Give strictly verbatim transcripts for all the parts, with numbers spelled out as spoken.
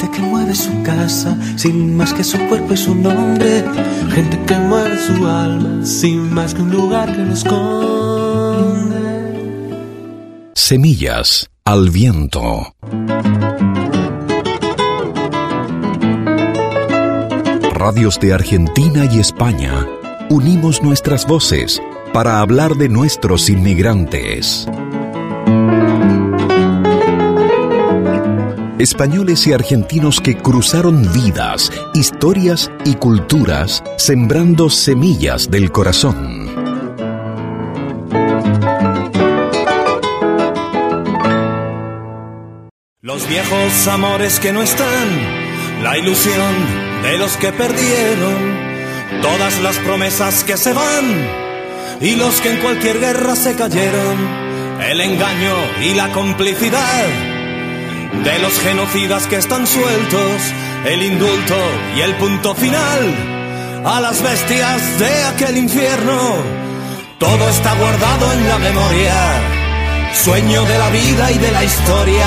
Gente que mueve su casa sin más que su cuerpo y su nombre. Gente que mueve su alma sin más que un lugar que lo esconde. Semillas al viento. Radios de Argentina y España. Unimos nuestras voces para hablar de nuestros inmigrantes. Españoles y argentinos que cruzaron vidas, historias y culturas, sembrando semillas del corazón. Los viejos amores que no están, la ilusión de los que perdieron, todas las promesas que se van y los que en cualquier guerra se cayeron, el engaño y la complicidad de los genocidas que están sueltos, el indulto y el punto final a las bestias de aquel infierno. Todo está guardado en la memoria, sueño de la vida y de la historia.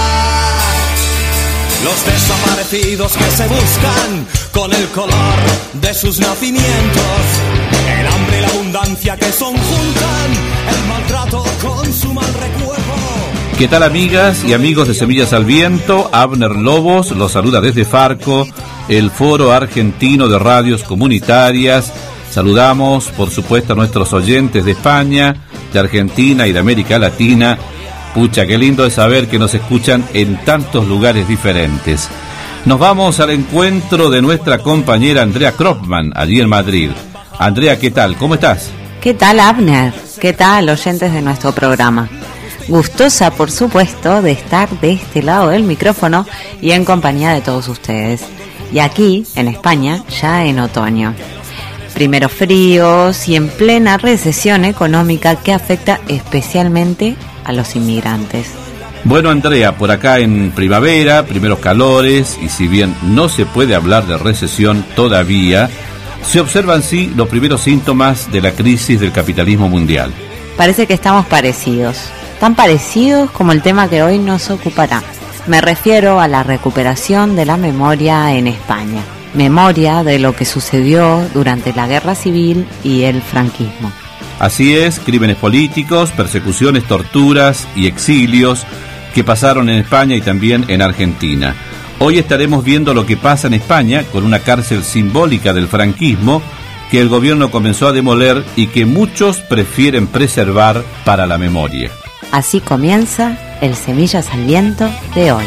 Los desaparecidos que se buscan con el color de sus nacimientos, el hambre y la abundancia que son juntan, el maltrato con su mal recuerdo. ¿Qué tal, amigas y amigos de Semillas al Viento? Abner Lobos los saluda desde Farco, el Foro Argentino de Radios Comunitarias. Saludamos, por supuesto, a nuestros oyentes de España, de Argentina y de América Latina. Pucha, qué lindo es saber que nos escuchan en tantos lugares diferentes. Nos vamos al encuentro de nuestra compañera Andrea Kropman, allí en Madrid. Andrea, ¿qué tal? ¿Cómo estás? ¿Qué tal, Abner? ¿Qué tal, oyentes de nuestro programa? Gustosa, por supuesto, de estar de este lado del micrófono y en compañía de todos ustedes. Y aquí, en España, ya en otoño. Primeros fríos y en plena recesión económica que afecta especialmente a los inmigrantes. Bueno, Andrea, por acá en primavera, primeros calores, y si bien no se puede hablar de recesión todavía, se observan sí los primeros síntomas de la crisis del capitalismo mundial. Parece que estamos parecidos, tan parecidos como el tema que hoy nos ocupará. Me refiero a la recuperación de la memoria en España, memoria de lo que sucedió durante la Guerra Civil y el franquismo. Así es, crímenes políticos, persecuciones, torturas y exilios que pasaron en España y también en Argentina. Hoy estaremos viendo lo que pasa en España con una cárcel simbólica del franquismo que el gobierno comenzó a demoler y que muchos prefieren preservar para la memoria. Así comienza el Semillas al Viento de hoy.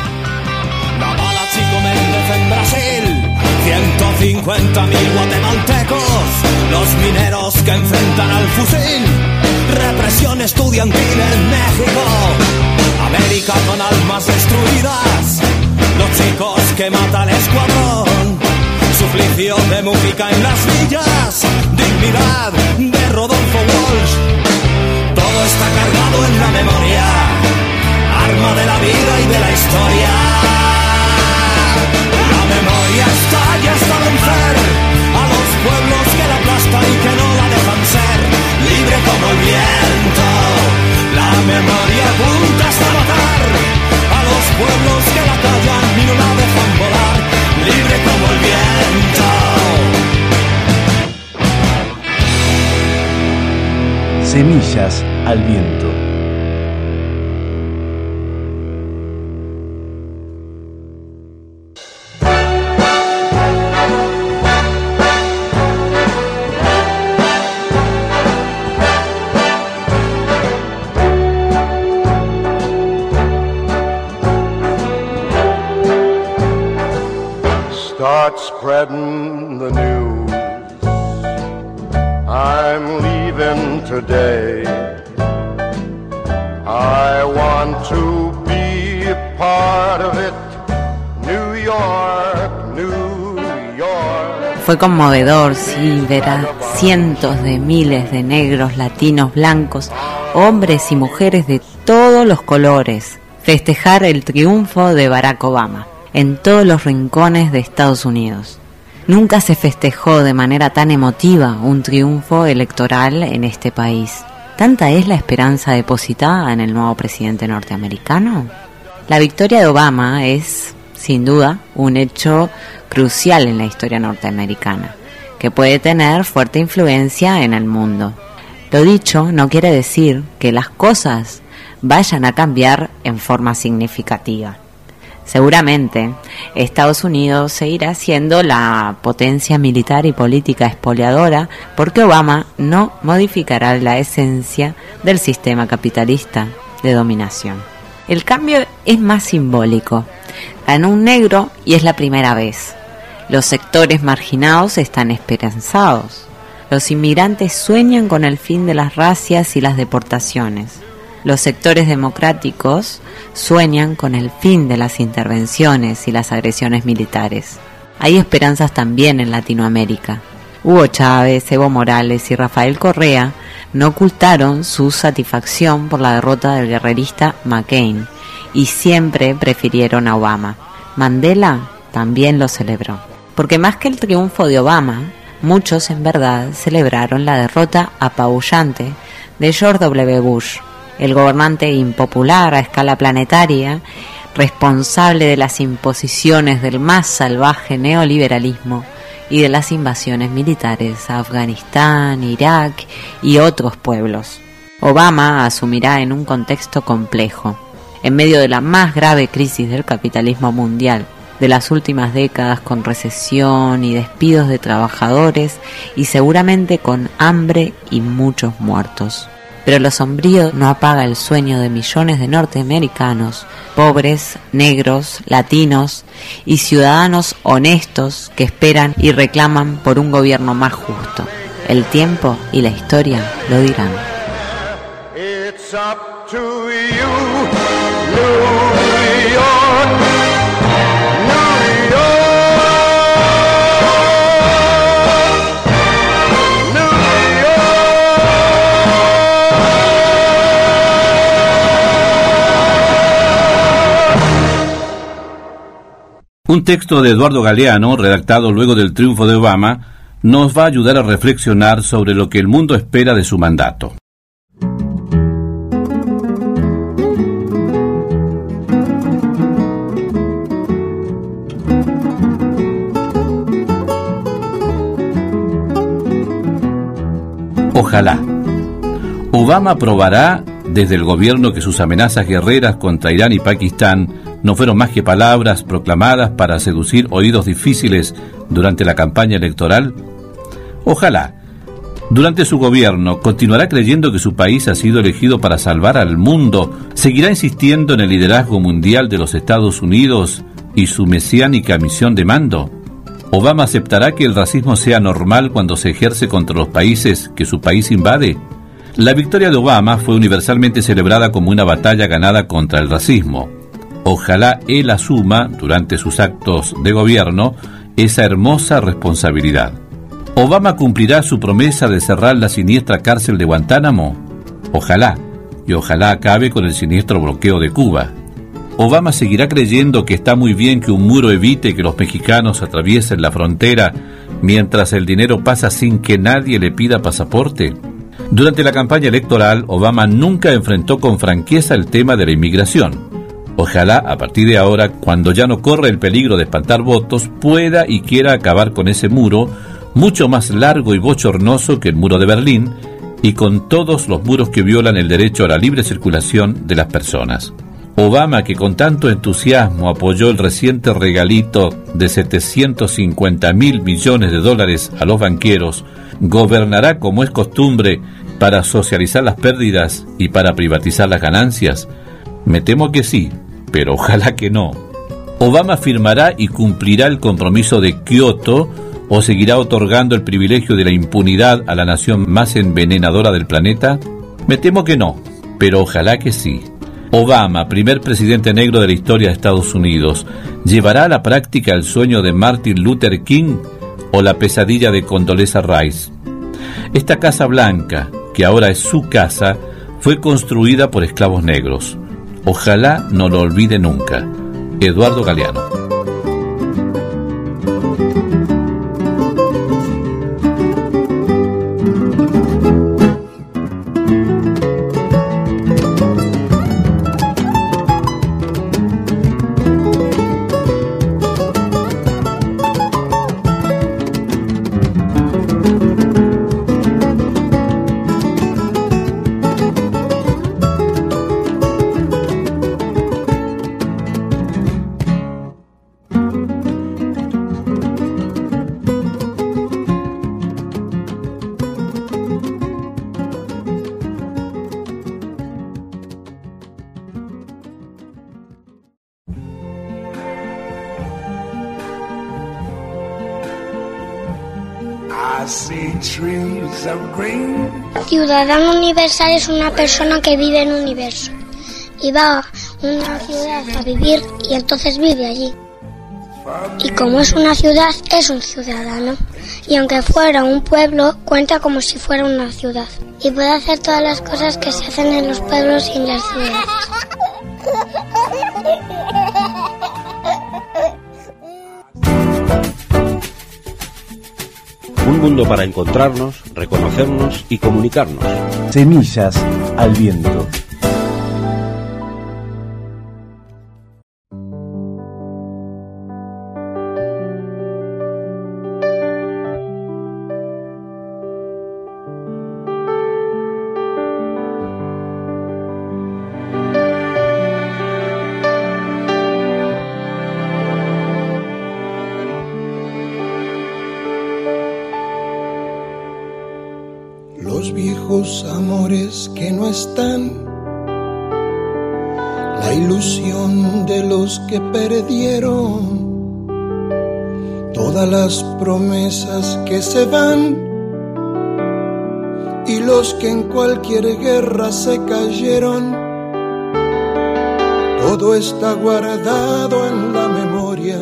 La bala Chico Méndez en Brasil, ciento cincuenta mil guatemaltecos, los mineros que enfrentan al fusil, represión estudiantil en México, América con almas destruidas, los chicos que mata al escuadrón, suplicio de Mujica en las villas, dignidad de Rodolfo Walsh. Todo está cargado en la memoria, arma de la vida y de la historia. La memoria está y hasta vencer a los pueblos que la aplastan y que no la dejan ser, libre como el viento. La memoria apunta hasta matar a los pueblos que la callan y no la dejan volar, libre como el viento. Semillas al Viento. Start spreading the news. I'm leaving today. I want to be a part of it. New York, New York. Fue conmovedor, sí, ver a cientos de miles de negros, latinos, blancos, hombres y mujeres de todos los colores festejar el triunfo de Barack Obama en todos los rincones de Estados Unidos. Nunca se festejó de manera tan emotiva un triunfo electoral en este país. ¿Tanta es la esperanza depositada en el nuevo presidente norteamericano? La victoria de Obama es, sin duda, un hecho crucial en la historia norteamericana, que puede tener fuerte influencia en el mundo. Lo dicho no quiere decir que las cosas vayan a cambiar en forma significativa. Seguramente, Estados Unidos seguirá siendo la potencia militar y política expoliadora porque Obama no modificará la esencia del sistema capitalista de dominación. El cambio es más simbólico. Ganó un negro y es la primera vez. Los sectores marginados están esperanzados. Los inmigrantes sueñan con el fin de las racias y las deportaciones. Los sectores democráticos sueñan con el fin de las intervenciones y las agresiones militares. Hay esperanzas también en Latinoamérica. Hugo Chávez, Evo Morales y Rafael Correa no ocultaron su satisfacción por la derrota del guerrerista McCain y siempre prefirieron a Obama. Mandela también lo celebró. Porque más que el triunfo de Obama, muchos en verdad celebraron la derrota apabullante de George doble u Bush, el gobernante impopular a escala planetaria, responsable de las imposiciones del más salvaje neoliberalismo y de las invasiones militares a Afganistán, Irak y otros pueblos. Obama asumirá en un contexto complejo, en medio de la más grave crisis del capitalismo mundial de las últimas décadas, con recesión y despidos de trabajadores y seguramente con hambre y muchos muertos. Pero lo sombrío no apaga el sueño de millones de norteamericanos, pobres, negros, latinos y ciudadanos honestos que esperan y reclaman por un gobierno más justo. El tiempo y la historia lo dirán. It's up to you, New York, New York, New York. Un texto de Eduardo Galeano, redactado luego del triunfo de Obama, nos va a ayudar a reflexionar sobre lo que el mundo espera de su mandato. Ojalá. Obama probará desde el gobierno que sus amenazas guerreras contra Irán y Pakistán no fueron más que palabras proclamadas para seducir oídos difíciles durante la campaña electoral. Ojalá. Durante su gobierno continuará creyendo que su país ha sido elegido para salvar al mundo, seguirá insistiendo en el liderazgo mundial de los Estados Unidos y su mesiánica misión de mando. ¿Obama aceptará que el racismo sea normal cuando se ejerce contra los países que su país invade? La victoria de Obama fue universalmente celebrada como una batalla ganada contra el racismo. Ojalá él asuma, durante sus actos de gobierno, esa hermosa responsabilidad. ¿Obama cumplirá su promesa de cerrar la siniestra cárcel de Guantánamo? Ojalá, y ojalá acabe con el siniestro bloqueo de Cuba. ¿Obama seguirá creyendo que está muy bien que un muro evite que los mexicanos atraviesen la frontera mientras el dinero pasa sin que nadie le pida pasaporte? Durante la campaña electoral, Obama nunca enfrentó con franqueza el tema de la inmigración. Ojalá, a partir de ahora, cuando ya no corre el peligro de espantar votos, pueda y quiera acabar con ese muro, mucho más largo y bochornoso que el muro de Berlín, y con todos los muros que violan el derecho a la libre circulación de las personas. Obama, que con tanto entusiasmo apoyó el reciente regalito de setecientos cincuenta mil millones de dólares a los banqueros, ¿gobernará como es costumbre para socializar las pérdidas y para privatizar las ganancias? Me temo que sí, pero ojalá que no. ¿Obama firmará y cumplirá el compromiso de Kioto o seguirá otorgando el privilegio de la impunidad a la nación más envenenadora del planeta? Me temo que no, pero ojalá que sí. Obama, primer presidente negro de la historia de Estados Unidos, ¿llevará a la práctica el sueño de Martin Luther King o la pesadilla de Condoleezza Rice? Esta Casa Blanca, que ahora es su casa, fue construida por esclavos negros. Ojalá no lo olvide nunca. Eduardo Galeano. Ciudadano universal es una persona que vive en un universo y va a una ciudad a vivir y entonces vive allí. Y como es una ciudad, es un ciudadano. Y aunque fuera un pueblo, cuenta como si fuera una ciudad. Y puede hacer todas las cosas que se hacen en los pueblos y en las ciudades. Un mundo para encontrarnos, reconocernos y comunicarnos. Semillas al viento. Amores que no están, la ilusión de los que perdieron, todas las promesas que se van y los que en cualquier guerra se cayeron, todo está guardado en la memoria,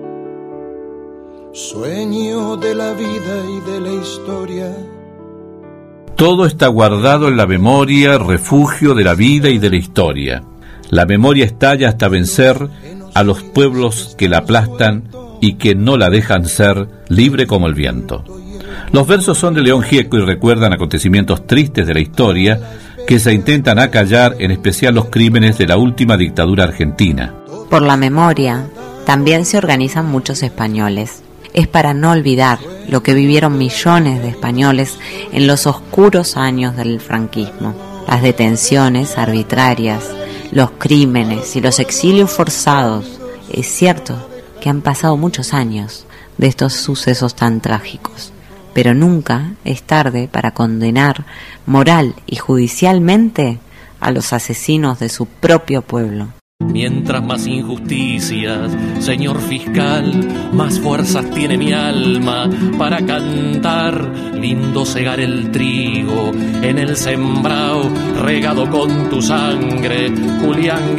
sueño de la vida y de la historia. Todo está guardado en la memoria, refugio de la vida y de la historia. La memoria estalla hasta vencer a los pueblos que la aplastan y que no la dejan ser libre como el viento. Los versos son de León Gieco y recuerdan acontecimientos tristes de la historia que se intentan acallar, en especial los crímenes de la última dictadura argentina. Por la memoria, también se organizan muchos españoles. Es para no olvidar lo que vivieron millones de españoles en los oscuros años del franquismo. Las detenciones arbitrarias, los crímenes y los exilios forzados. Es cierto que han pasado muchos años de estos sucesos tan trágicos, pero nunca es tarde para condenar moral y judicialmente a los asesinos de su propio pueblo. Mientras más injusticias, señor fiscal, más fuerzas tiene mi alma para cantar. Lindo segar el trigo en el sembrado, regado con tu sangre, Julián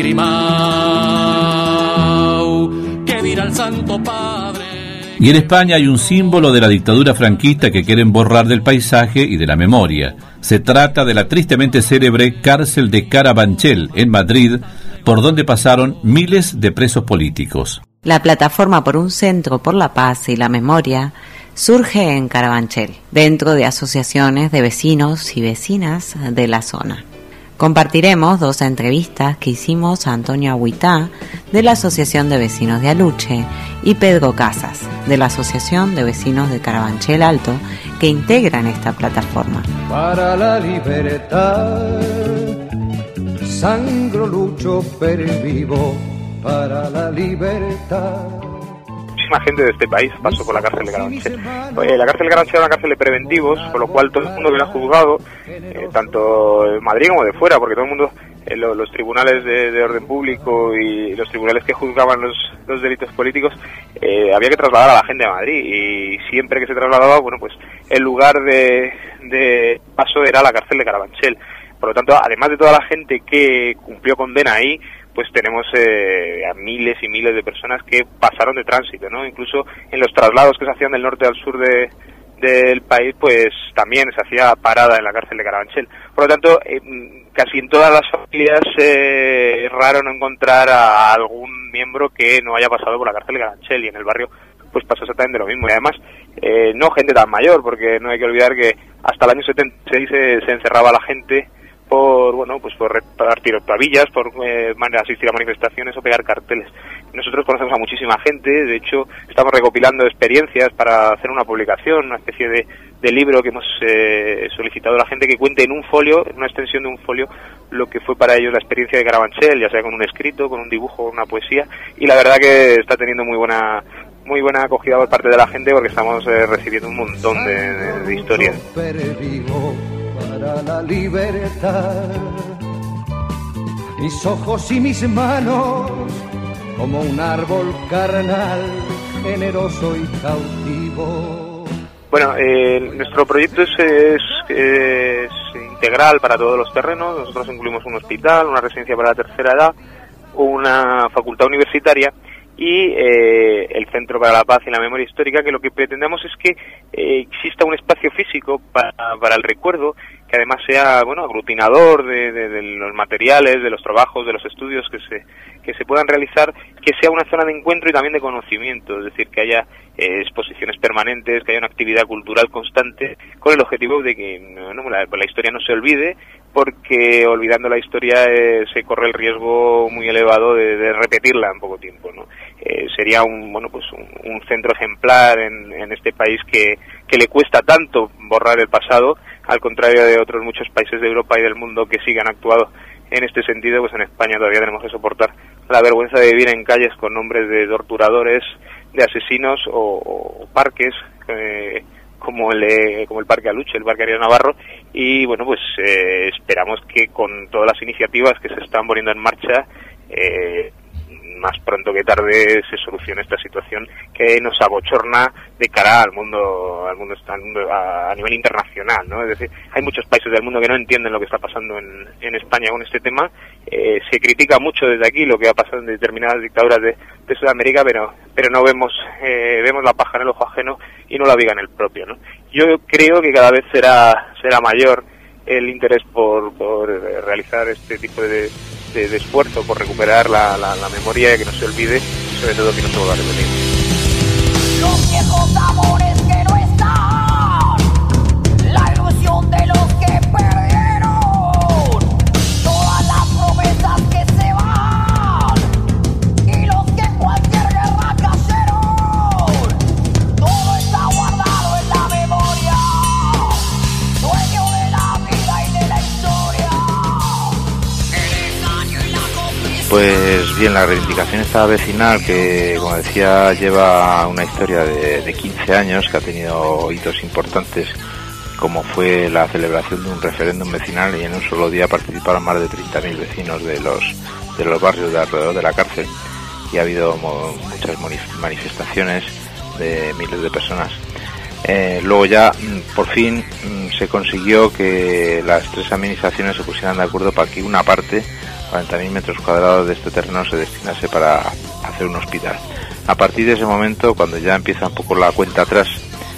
Grimau. ¿Qué dirá el Santo Padre? Y en España hay un símbolo de la dictadura franquista que quieren borrar del paisaje y de la memoria. Se trata de la tristemente célebre cárcel de Carabanchel, en Madrid, por donde pasaron miles de presos políticos. La plataforma por un centro por la paz y la memoria surge en Carabanchel, dentro de asociaciones de vecinos y vecinas de la zona. Compartiremos dos entrevistas que hicimos a Antonio Agüitá, de la Asociación de Vecinos de Aluche, y Pedro Casas, de la Asociación de Vecinos de Carabanchel Alto, que integran esta plataforma. Para la libertad, sangro, lucho, pervivo, para la libertad. Muchísima gente de este país pasó por la cárcel de Carabanchel. Eh, la cárcel de Carabanchel era una cárcel de preventivos, con lo cual todo el mundo que la ha juzgado, eh, tanto de Madrid como de fuera, porque todo el mundo, eh, lo, los tribunales de, de orden público y los tribunales que juzgaban los, los delitos políticos, eh, había que trasladar a la gente a Madrid, y siempre que se trasladaba, bueno, pues el lugar de, de paso era la cárcel de Carabanchel. Por lo tanto, además de toda la gente que cumplió condena ahí, pues tenemos eh, a miles y miles de personas que pasaron de tránsito, ¿no? Incluso en los traslados que se hacían del norte al sur de, del país, pues también se hacía parada en la cárcel de Carabanchel. Por lo tanto, eh, casi en todas las familias eh, es raro no encontrar a algún miembro que no haya pasado por la cárcel de Carabanchel, y en el barrio pues pasa exactamente lo mismo. Y además, eh, no gente tan mayor, porque no hay que olvidar que hasta el año setenta y seis se, se encerraba la gente por, bueno, pues por repartir octavillas, por eh, asistir a manifestaciones o pegar carteles. Nosotros conocemos a muchísima gente, de hecho estamos recopilando experiencias para hacer una publicación, una especie de, de libro que hemos eh, solicitado a la gente que cuente en un folio, en una extensión de un folio, lo que fue para ellos la experiencia de Carabanchel, ya sea con un escrito, con un dibujo, con una poesía, y la verdad que está teniendo muy buena muy buena acogida por parte de la gente, porque estamos eh, recibiendo un montón de, de, de historias. Para la libertad, mis ojos y mis manos, como un árbol carnal, generoso y cautivo. Bueno, eh, nuestro proyecto es, es, es integral para todos los terrenos. Nosotros incluimos un hospital, una residencia para la tercera edad, una facultad universitaria y eh, el Centro para la Paz y la Memoria Histórica, que lo que pretendemos es que eh, exista un espacio físico para, para el recuerdo, que además sea, bueno, aglutinador de, de, de los materiales, de los trabajos, de los estudios que se que se puedan realizar, que sea una zona de encuentro y también de conocimiento, es decir, que haya eh, exposiciones permanentes, que haya una actividad cultural constante, con el objetivo de que no, la, la historia no se olvide, porque olvidando la historia eh, se corre el riesgo muy elevado de, de repetirla en poco tiempo, ¿no? Eh, sería un bueno pues un, un centro ejemplar en, en este país que, que le cuesta tanto borrar el pasado, al contrario de otros muchos países de Europa y del mundo que sí que han actuado en este sentido. Pues en España todavía tenemos que soportar la vergüenza de vivir en calles con nombres de torturadores, de asesinos o, o parques eh, como el eh, como el Parque Aluche, el Parque Arias Navarro, y bueno pues eh, esperamos que con todas las iniciativas que se están poniendo en marcha eh, más pronto que tarde se solucione esta situación que nos abochorna de cara al mundo al mundo, al mundo a, a nivel internacional, ¿no? Es decir, hay muchos países del mundo que no entienden lo que está pasando en, en España con este tema. Eh, se critica mucho desde aquí lo que ha pasado en determinadas dictaduras de, de Sudamérica, pero pero no vemos eh, vemos la paja en el ojo ajeno y no la viga en el propio, ¿no? Yo creo que cada vez será será mayor el interés por, por realizar este tipo de De, de esfuerzo por recuperar la, la, la memoria y que no se olvide, y sobre todo que no se vuelva a repetir. Los viejos amores que no están, la ilusión de los que perdieron, todas las promesas que se van y los que en cualquier guerra cayeron, todo está guardado en la memoria, dueño de la vida y de la historia. Pues bien, la reivindicación esta vecinal, que como decía lleva una historia de, de quince años, que ha tenido hitos importantes, como fue la celebración de un referéndum vecinal, y en un solo día participaron más de treinta mil vecinos de los de los barrios de alrededor de la cárcel, y ha habido mo, muchas manifestaciones de miles de personas. Eh, luego ya, por fin, se consiguió que las tres administraciones se pusieran de acuerdo para que una parte, cuarenta mil metros cuadrados de este terreno, se destinase para hacer un hospital. A partir de ese momento, cuando ya empieza un poco la cuenta atrás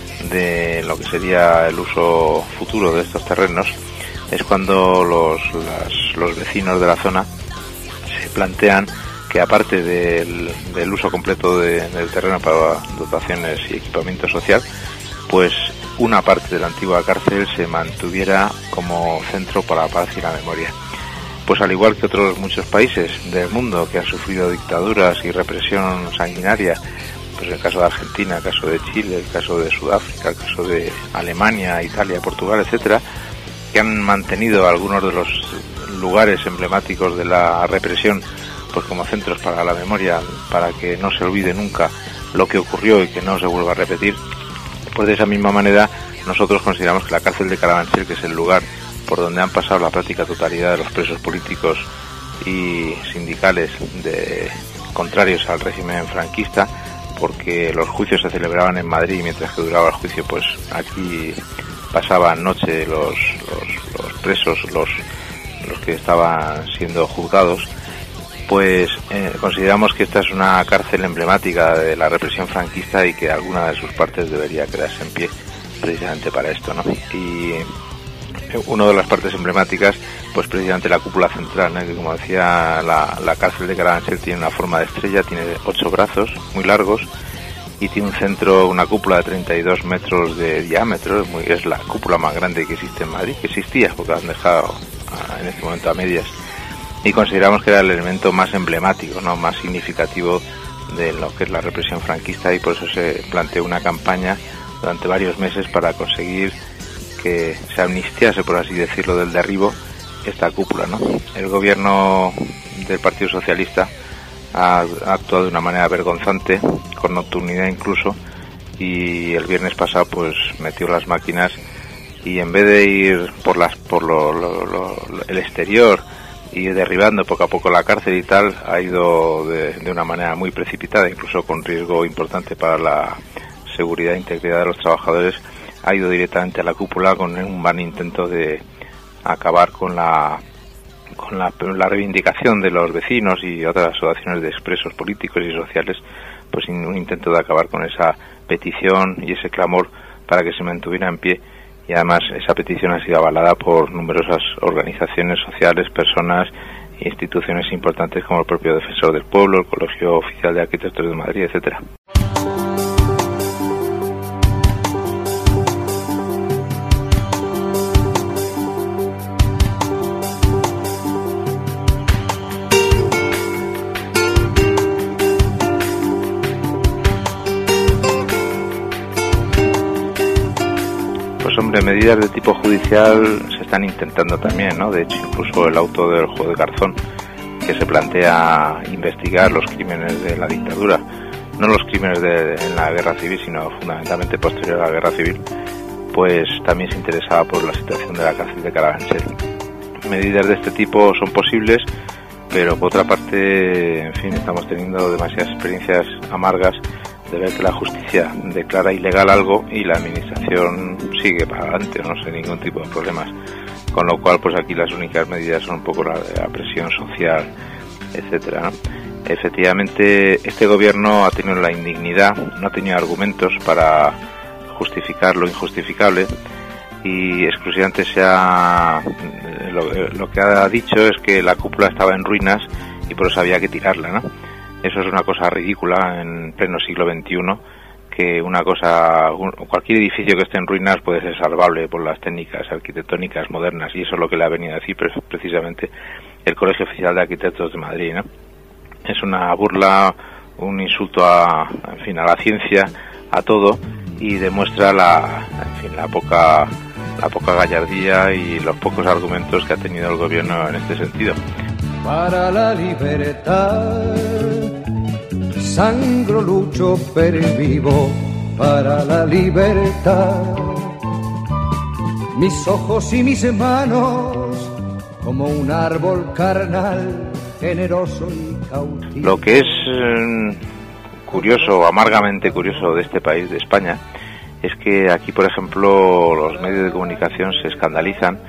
de lo que sería el uso futuro de estos terrenos, es cuando los, las, los vecinos de la zona se plantean que, aparte del, del uso completo de, del terreno para dotaciones y equipamiento social, pues una parte de la antigua cárcel se mantuviera como centro para la paz y la memoria. Pues al igual que otros muchos países del mundo que han sufrido dictaduras y represión sanguinaria, pues el caso de Argentina, el caso de Chile, el caso de Sudáfrica, el caso de Alemania, Italia, Portugal, etcétera, que han mantenido algunos de los lugares emblemáticos de la represión pues como centros para la memoria, para que no se olvide nunca lo que ocurrió y que no se vuelva a repetir. Pues de esa misma manera nosotros consideramos que la cárcel de Carabanchel, que es el lugar por donde han pasado la práctica totalidad de los presos políticos y sindicales de contrarios al régimen franquista, porque los juicios se celebraban en Madrid, mientras que duraba el juicio, pues aquí pasaban noche los, los, los presos, los, los que estaban siendo juzgados. Pues eh, consideramos que esta es una cárcel emblemática de la represión franquista y que alguna de sus partes debería quedarse en pie precisamente para esto, ¿no? Y una de las partes emblemáticas, pues precisamente la cúpula central, ¿no? Que como decía, la, la cárcel de Carabanchel tiene una forma de estrella, tiene ocho brazos muy largos y tiene un centro, una cúpula de treinta y dos metros de diámetro. Es, muy, es la cúpula más grande que existe en Madrid, que existía porque la han dejado a, en este momento a medias, y consideramos que era el elemento más emblemático, ¿no? Más significativo de lo que es la represión franquista, y por eso se planteó una campaña durante varios meses para conseguir que se amnistiase, por así decirlo, del derribo esta cúpula, ¿no? El gobierno del Partido Socialista ha, ha actuado de una manera vergonzante, con nocturnidad incluso, y el viernes pasado pues metió las máquinas y en vez de ir por las por lo, lo, lo, el exterior y derribando poco a poco la cárcel y tal, ha ido de, de una manera muy precipitada, incluso con riesgo importante para la seguridad e integridad de los trabajadores, ha ido directamente a la cúpula con un van intento de acabar con la con la, la reivindicación de los vecinos y otras asociaciones de expresos políticos y sociales, pues un intento de acabar con esa petición y ese clamor para que se mantuviera en pie, y además esa petición ha sido avalada por numerosas organizaciones sociales, personas e instituciones importantes como el propio Defensor del Pueblo, el Colegio Oficial de Arquitectos de Madrid, etcétera. Hombre, medidas de tipo judicial se están intentando también, ¿no? De hecho, incluso el auto del juez Garzón, que se plantea investigar los crímenes de la dictadura, no los crímenes de, en la guerra civil, sino fundamentalmente posterior a la guerra civil, pues también se interesaba por la situación de la cárcel de Carabanchel. Medidas de este tipo son posibles, pero por otra parte, en fin, estamos teniendo demasiadas experiencias amargas de ver que la justicia declara ilegal algo y la administración sigue para adelante, no sé, ningún tipo de problemas, con lo cual pues aquí las únicas medidas son un poco la, la presión social, etcétera, ¿no? Efectivamente, este gobierno ha tenido la indignidad, no ha tenido argumentos para justificar lo injustificable, y exclusivamente se ha lo, lo que ha dicho es que la cúpula estaba en ruinas y por eso había que tirarla, ¿no? Eso es una cosa ridícula en pleno siglo veintiuno, que una cosa, cualquier edificio que esté en ruinas puede ser salvable por las técnicas arquitectónicas modernas, y eso es lo que le ha venido a decir precisamente el Colegio Oficial de Arquitectos de Madrid, ¿no? Es una burla, un insulto a, en fin, a la ciencia, a todo, y demuestra la, en fin, la poca, la poca gallardía y los pocos argumentos que ha tenido el gobierno en este sentido. Para la libertad, sangro, lucho, pervivo para la libertad. Mis ojos y mis manos, como un árbol carnal, generoso y cautivo. Lo que es eh, curioso, amargamente curioso de este país, de España, es que aquí, por ejemplo, los medios de comunicación se escandalizan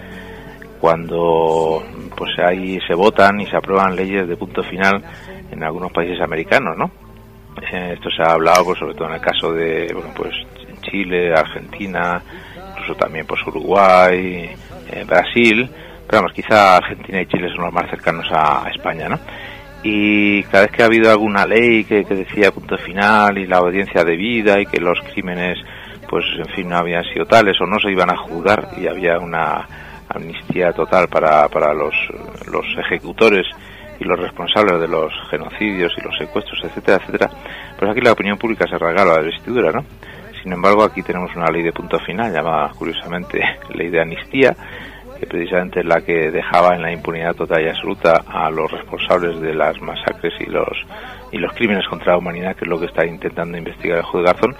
cuando pues ahí se votan y se aprueban leyes de punto final en algunos países americanos, ¿no? Eh, esto se ha hablado pues sobre todo en el caso de, bueno, pues Chile, Argentina, incluso también pues Uruguay, eh, Brasil, pero vamos, quizá Argentina y Chile son los más cercanos a, a España, ¿no? Y cada vez que ha habido alguna ley que, que decía punto final y la obediencia debida y que los crímenes pues en fin no habían sido tales o no se iban a juzgar y había una amnistía total para, para los, los ejecutores y los responsables de los genocidios y los secuestros, etcétera, etcétera, pues aquí la opinión pública se regala la vestidura, ¿no? Sin embargo, aquí tenemos una ley de punto final llamada, curiosamente, ley de amnistía, que precisamente es la que dejaba en la impunidad total y absoluta a los responsables de las masacres y los y los crímenes contra la humanidad, que es lo que está intentando investigar el juez Garzón.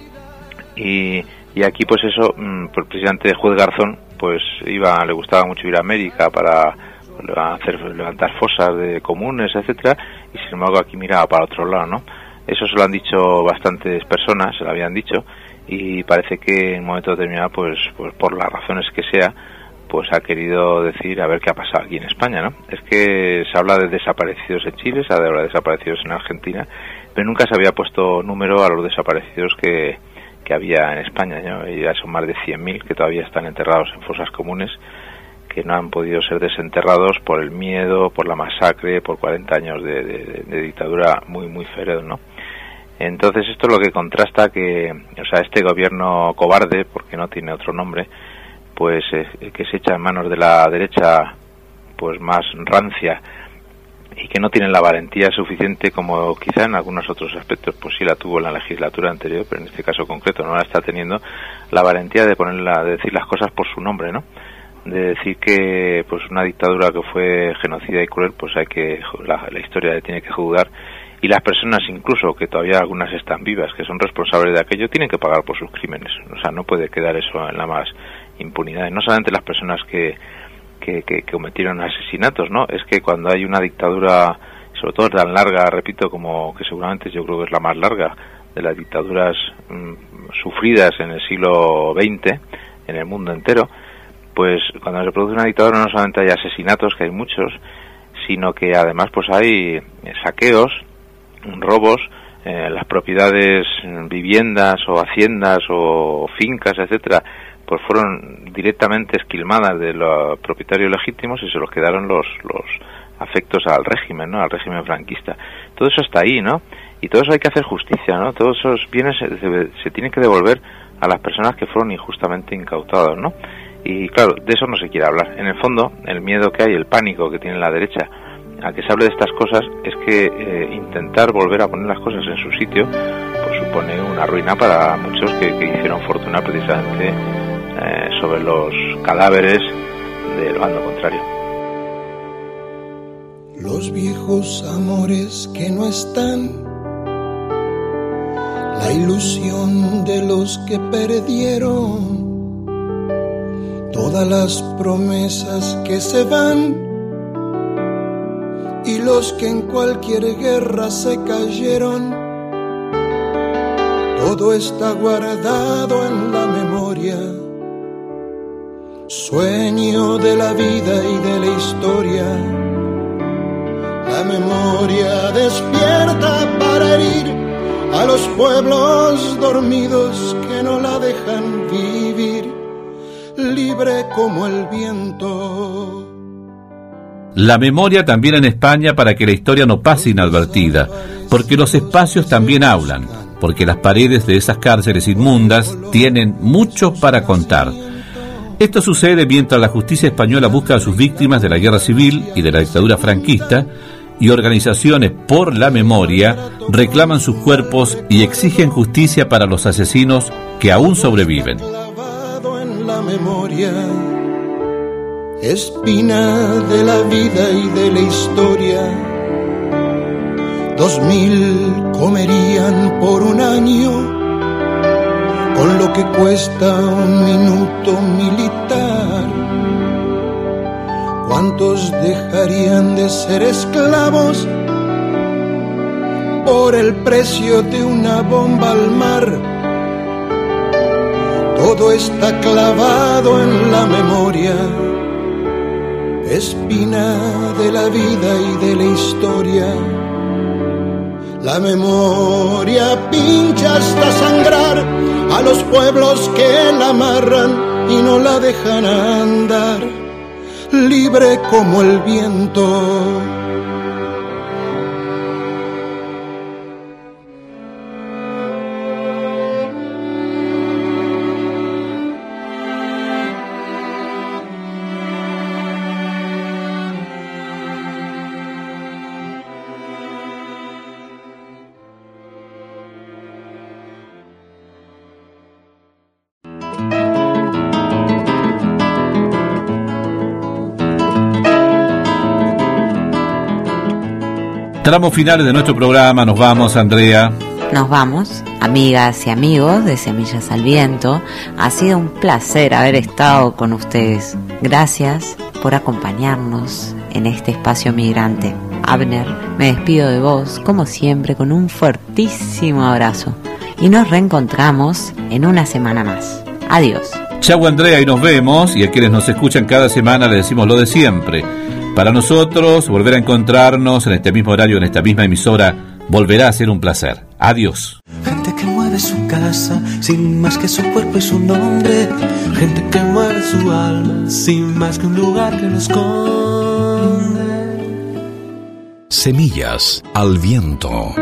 Y, y aquí, pues eso, pues precisamente el juez Garzón pues iba, le gustaba mucho ir a América para hacer levantar fosas de comunes, etcétera, y sin embargo aquí miraba para otro lado, ¿no? Eso se lo han dicho bastantes personas, se lo habían dicho, y parece que en un momento determinado, pues, pues por las razones que sea, pues ha querido decir a ver qué ha pasado aquí en España, ¿no? Es que se habla de desaparecidos en Chile, se habla de desaparecidos en Argentina, pero nunca se había puesto número a los desaparecidos que que había en España, ¿no? Y ya son más de cien mil que todavía están enterrados en fosas comunes, que no han podido ser desenterrados por el miedo, por la masacre, por cuarenta años de, de, de dictadura muy, muy feroz, ¿no? Entonces esto es lo que contrasta que, o sea, este gobierno cobarde, porque no tiene otro nombre, pues eh, que se echa en manos de la derecha pues más rancia, y que no tienen la valentía suficiente, como quizá en algunos otros aspectos pues sí la tuvo en la legislatura anterior, pero en este caso concreto no la está teniendo, la valentía de ponerla, de decir las cosas por su nombre, ¿no? De decir que pues una dictadura que fue genocida y cruel, pues hay que, la, la historia le tiene que juzgar, y las personas incluso, que todavía algunas están vivas, que son responsables de aquello, tienen que pagar por sus crímenes. O sea, no puede quedar eso en la más impunidad, y no solamente las personas que Que, que, que cometieron asesinatos, ¿no? Es que cuando hay una dictadura, sobre todo tan larga, repito, como que seguramente yo creo que es la más larga de las dictaduras mmm, sufridas en el siglo veinte en el mundo entero, pues cuando se produce una dictadura no solamente hay asesinatos, que hay muchos, sino que además pues hay saqueos, robos, eh, las propiedades, viviendas o haciendas o fincas, etcétera, pues fueron directamente esquilmadas de los propietarios legítimos y se los quedaron los los afectos al régimen, ¿no? Al régimen franquista. Todo eso está ahí, ¿no? Y todo eso hay que hacer justicia, ¿no? Todos esos bienes se, se, se tienen que devolver a las personas que fueron injustamente incautados, ¿no? Y claro, de eso no se quiere hablar. En el fondo, el miedo que hay, el pánico que tiene la derecha a que se hable de estas cosas es que eh, intentar volver a poner las cosas en su sitio pues supone una ruina para muchos que, que hicieron fortuna precisamente eh, sobre los cadáveres del bando contrario. Los viejos amores que no están, la ilusión de los que perdieron, todas las promesas que se van y los que en cualquier guerra se cayeron, todo está guardado en la memoria, sueño de la vida y de la historia. La memoria despierta para herir a los pueblos dormidos que no la dejan vivir, libre como el viento. La memoria también en España para que la historia no pase inadvertida, porque los espacios también hablan, porque las paredes de esas cárceles inmundas tienen mucho para contar. Esto sucede mientras la justicia española busca a sus víctimas de la guerra civil y de la dictadura franquista, y organizaciones por la memoria reclaman sus cuerpos y exigen justicia para los asesinos que aún sobreviven. En la memoria, espina de la vida y de la historia. Dos mil comerían por un año con lo que cuesta un minuto militar. ¿Cuántos dejarían de ser esclavos por el precio de una bomba al mar? Todo está clavado en la memoria, espina de la vida y de la historia. La memoria pincha hasta sangrar a los pueblos que la amarran y no la dejan andar, libre como el viento. Tramos finales de nuestro programa, nos vamos, Andrea. Nos vamos, amigas y amigos de Semillas al Viento. Ha sido un placer haber estado con ustedes. Gracias por acompañarnos en este espacio migrante. Abner, me despido de vos, como siempre, con un fuertísimo abrazo. Y nos reencontramos en una semana más. Adiós. Chau, Andrea, y nos vemos. Y a quienes nos escuchan cada semana les decimos lo de siempre. Para nosotros, volver a encontrarnos en este mismo horario, en esta misma emisora, volverá a ser un placer. Adiós. Gente que mueve su casa sin más que su cuerpo y su nombre. Gente que mueve su alma sin más que un lugar que lo esconde. Semillas al viento.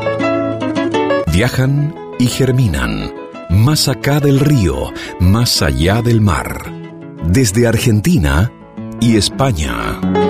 Viajan y germinan. Más acá del río, más allá del mar. Desde Argentina y España.